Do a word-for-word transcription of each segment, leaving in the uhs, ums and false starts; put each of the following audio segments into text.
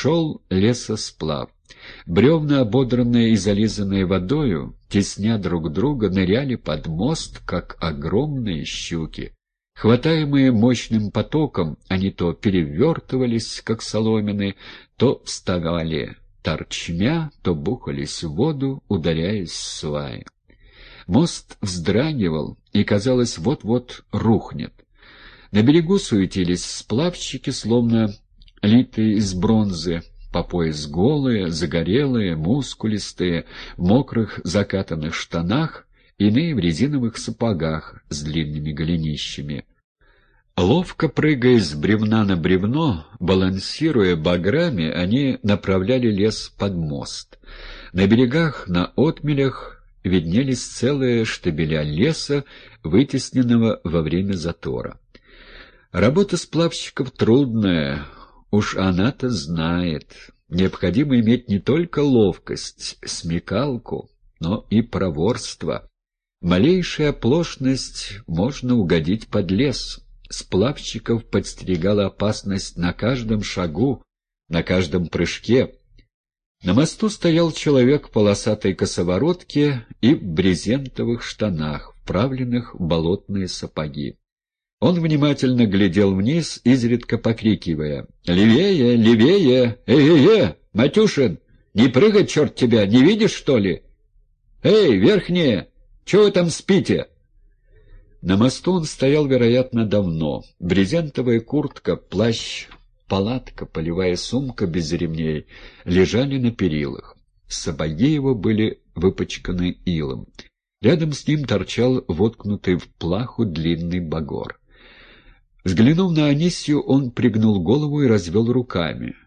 Шел лесосплав. Бревна, ободранные и зализанные водою, тесня друг друга, ныряли под мост, как огромные щуки. Хватаемые мощным потоком, они то перевертывались, как соломины, то вставали торчмя, то бухались в воду, ударяясь в сваи. Мост вздрагивал и, казалось, вот-вот рухнет. На берегу суетились сплавщики, словно литые из бронзы, по пояс голые, загорелые, мускулистые, в мокрых закатанных штанах, иные в резиновых сапогах с длинными голенищами. Ловко прыгая с бревна на бревно, балансируя баграми, они направляли лес под мост. На берегах, на отмелях виднелись целые штабеля леса, вытесненного во время затора. Работа сплавщиков трудная, уж она-то знает. Необходимо иметь не только ловкость, смекалку, но и проворство. Малейшая оплошность можно угодить под лес. Сплавщиков подстерегала опасность на каждом шагу, на каждом прыжке. На мосту стоял человек в полосатой косоворотке и в брезентовых штанах, вправленных в болотные сапоги. Он внимательно глядел вниз, изредка покрикивая: «Левее! Левее! Эй-эй-эй! Матюшин! Не прыгай, черт тебя! Не видишь, что ли? Эй, верхние! Чего вы там спите?» На мосту он стоял, вероятно, давно. Брезентовая куртка, плащ, палатка, полевая сумка без ремней лежали на перилах. Сапоги его были выпачканы илом. Рядом с ним торчал воткнутый в плаху длинный багор. Взглянув на Анисью, он пригнул голову и развел руками.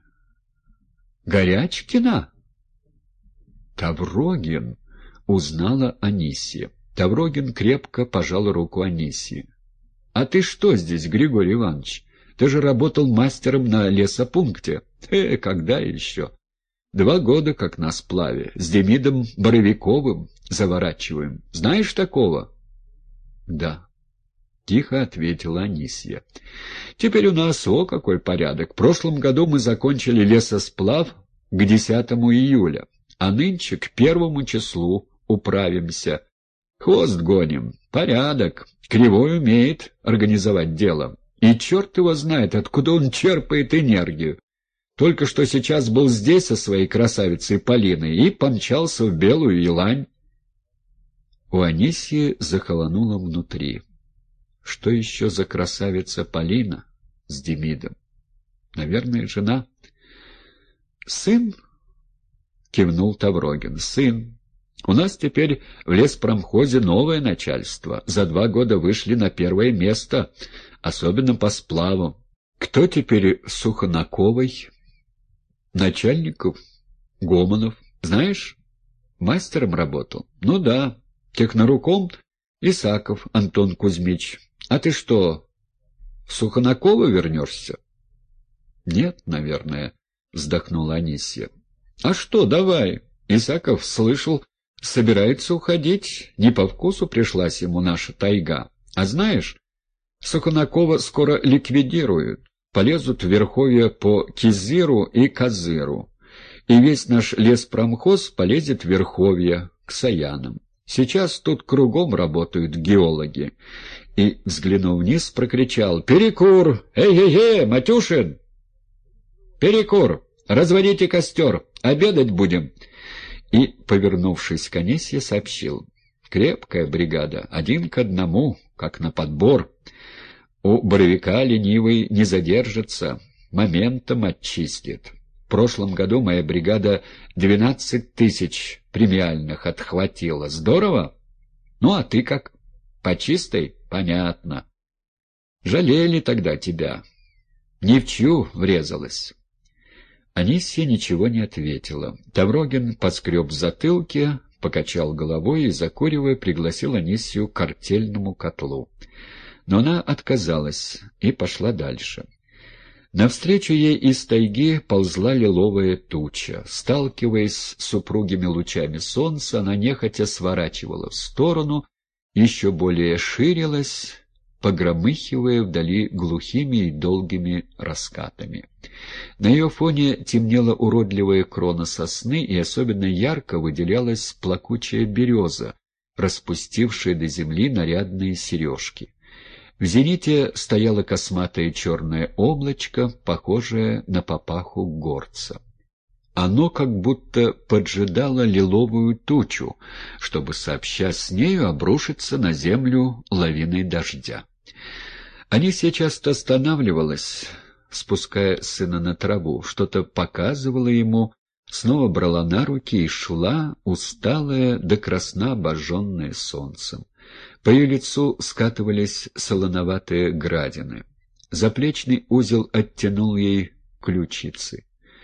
«Горячкина?» «Таврогин!» — узнала Анисья. Таврогин крепко пожал руку Анисьи. «А ты что здесь, Григорий Иванович? Ты же работал мастером на лесопункте». «Э, когда еще?» «Два года как на сплаве. С Демидом Боровиковым заворачиваем. Знаешь такого?» «Да», — тихо ответила Анисья. «Теперь у нас, о, какой порядок! В прошлом году мы закончили лесосплав к десятому июля, а нынче к первому числу управимся. Хвост гоним. Порядок. Кривой умеет организовать дело. И черт его знает, откуда он черпает энергию. Только что сейчас был здесь со своей красавицей Полиной и помчался в Белую Елань». У Анисьи захолонуло внутри. Что еще за красавица Полина с Демидом? Наверное, жена. «Сын?» — кивнул Таврогин. «Сын. У нас теперь в леспромхозе новое начальство. За два года вышли на первое место, особенно по сплаву. Кто теперь Сухонаковой?» «Начальников. Гомонов. Знаешь, мастером работал?» «Ну да. Техноруком Исаков Антон Кузьмич. А ты что, в Сухонаково вернешься?» «Нет, наверное», — вздохнула Анисья. «А что, давай. Исаков, слышал, собирается уходить. Не по вкусу пришлась ему наша тайга. А знаешь, Сухонаково скоро ликвидируют. Полезут в верховья по Кизыру и Козыру. И весь наш леспромхоз полезет в верховья к Саянам. Сейчас тут кругом работают геологи». И, взглянув вниз, прокричал: «Перекур! Эй-эй-эй, Матюшин! Перекур! Разводите костер! Обедать будем!» И, повернувшись к Анисье, сообщил: «Крепкая бригада, один к одному, как на подбор. У Боровика ленивый не задержится, моментом отчистит. В прошлом году моя бригада двенадцать тысяч премиальных отхватила. Здорово? Ну, а ты как? По чистой? Понятно. Жалели тогда тебя. Ни в чью врезалась». Анисья ничего не ответила. Таврогин поскреб в затылке, покачал головой и, закуривая, пригласил Анисью к артельному котлу. Но она отказалась и пошла дальше. Навстречу ей из тайги ползла лиловая туча. Сталкиваясь с упругими лучами солнца, она нехотя сворачивала в сторону, еще более ширилась, погромыхивая вдали глухими и долгими раскатами. На ее фоне темнела уродливая крона сосны, и особенно ярко выделялась плакучая береза, распустившая до земли нарядные сережки. В зените стояло косматое черное облачко, похожее на папаху горца. Оно как будто поджидало лиловую тучу, чтобы, сообща с нею, обрушиться на землю лавиной дождя. Анисья часто останавливалась, спуская сына на траву, что-то показывала ему, снова брала на руки и шла, усталая до красна обожженная солнцем. По ее лицу скатывались солоноватые градины. Заплечный узел оттянул ей ключицы.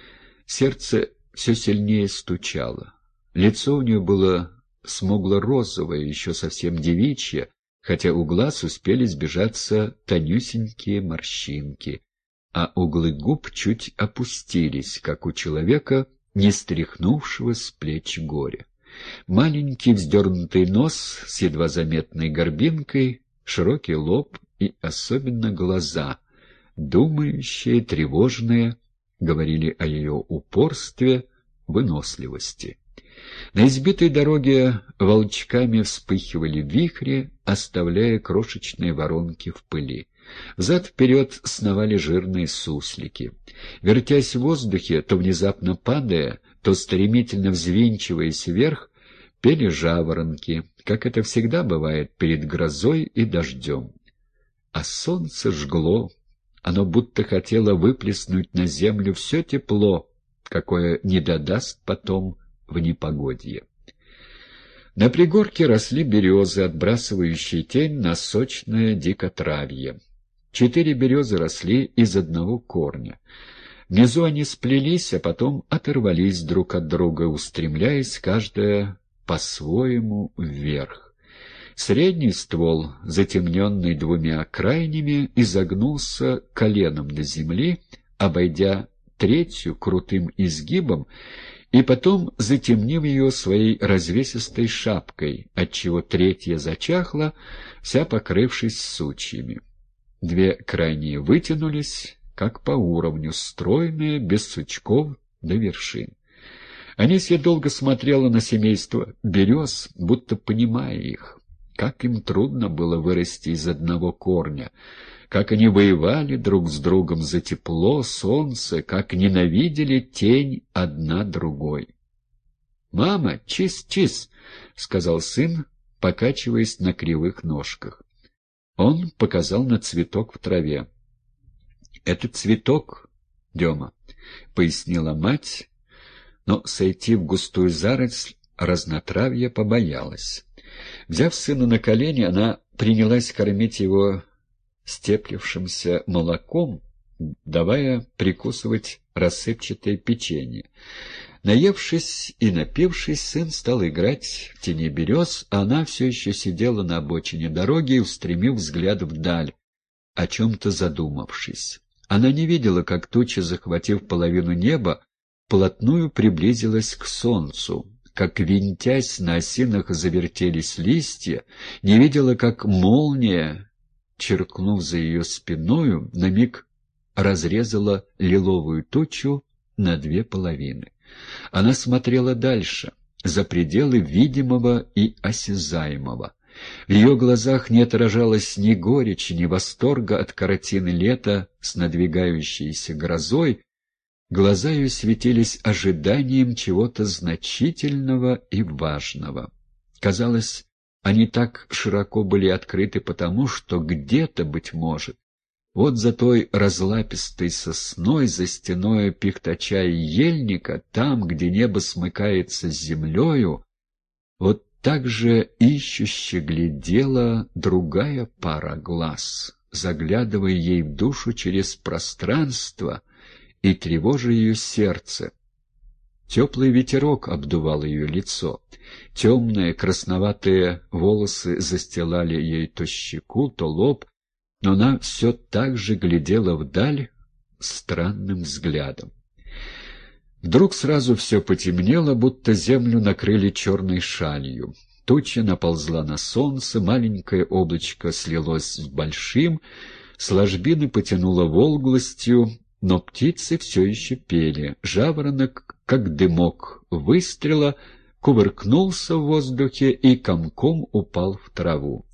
Сердце все сильнее стучало. Лицо у нее было смугло-розовое, еще совсем девичье, хотя у глаз успели сбежаться тонюсенькие морщинки, а углы губ чуть опустились, как у человека, не стряхнувшего с плеч горя. Маленький вздернутый нос с едва заметной горбинкой, широкий лоб и особенно глаза, думающие, тревожные, говорили о ее упорстве, выносливости. На избитой дороге волчками вспыхивали вихри, оставляя крошечные воронки в пыли. Взад-вперед сновали жирные суслики. Вертясь в воздухе, то внезапно падая, то стремительно взвинчиваясь вверх, пели жаворонки, как это всегда бывает перед грозой и дождем. А солнце жгло. Оно будто хотело выплеснуть на землю все тепло, какое не додаст потом в непогодье. На пригорке росли березы, отбрасывающие тень на сочное дикотравье. Четыре березы росли из одного корня. Внизу они сплелись, а потом оторвались друг от друга, устремляясь каждая по-своему вверх. Средний ствол, затемненный двумя крайними, изогнулся коленом до земли, обойдя третью крутым изгибом, и потом затемнив ее своей развесистой шапкой, отчего третья зачахла, вся покрывшись сучьями. Две крайние вытянулись, как по уровню, стройные, без сучков до вершин. Анисья долго смотрела на семейство берез, будто понимая их. Как им трудно было вырасти из одного корня, как они воевали друг с другом за тепло, солнце, как ненавидели тень одна другой. «Мама, чис-чис!» — сказал сын, покачиваясь на кривых ножках. Он показал на цветок в траве. «Это цветок, Дема», — пояснила мать, но сойти в густую заросль разнотравья побоялась. Взяв сына на колени, она принялась кормить его степлившимся молоком, давая прикусывать рассыпчатое печенье. Наевшись и напившись, сын стал играть в тени берез, а она все еще сидела на обочине дороги, устремив взгляд вдаль, о чем-то задумавшись. Она не видела, как туча, захватив половину неба, вплотную приблизилась к солнцу, как, винтясь, на осинах завертелись листья, не видела, как молния, черкнув за ее спиною, на миг разрезала лиловую тучу на две половины. Она смотрела дальше, за пределы видимого и осязаемого. В ее глазах не отражалось ни горечи, ни восторга от картины лета с надвигающейся грозой. Глаза ее светились ожиданием чего-то значительного и важного. Казалось, они так широко были открыты потому, что где-то, быть может, вот за той разлапистой сосной, за стеной пихтача и ельника, там, где небо смыкается с землею, вот так же ищуще глядела другая пара глаз, заглядывая ей в душу через пространство и тревожа ее сердце. Теплый ветерок обдувал ее лицо. Темные красноватые волосы застилали ей то щеку, то лоб, но она все так же глядела вдаль странным взглядом. Вдруг сразу все потемнело, будто землю накрыли черной шалью. Туча наползла на солнце, маленькое облачко слилось с большим, с ложбины потянуло волглостью, но птицы все еще пели. Жаворонок, как дымок выстрела, кувыркнулся в воздухе и комком упал в траву.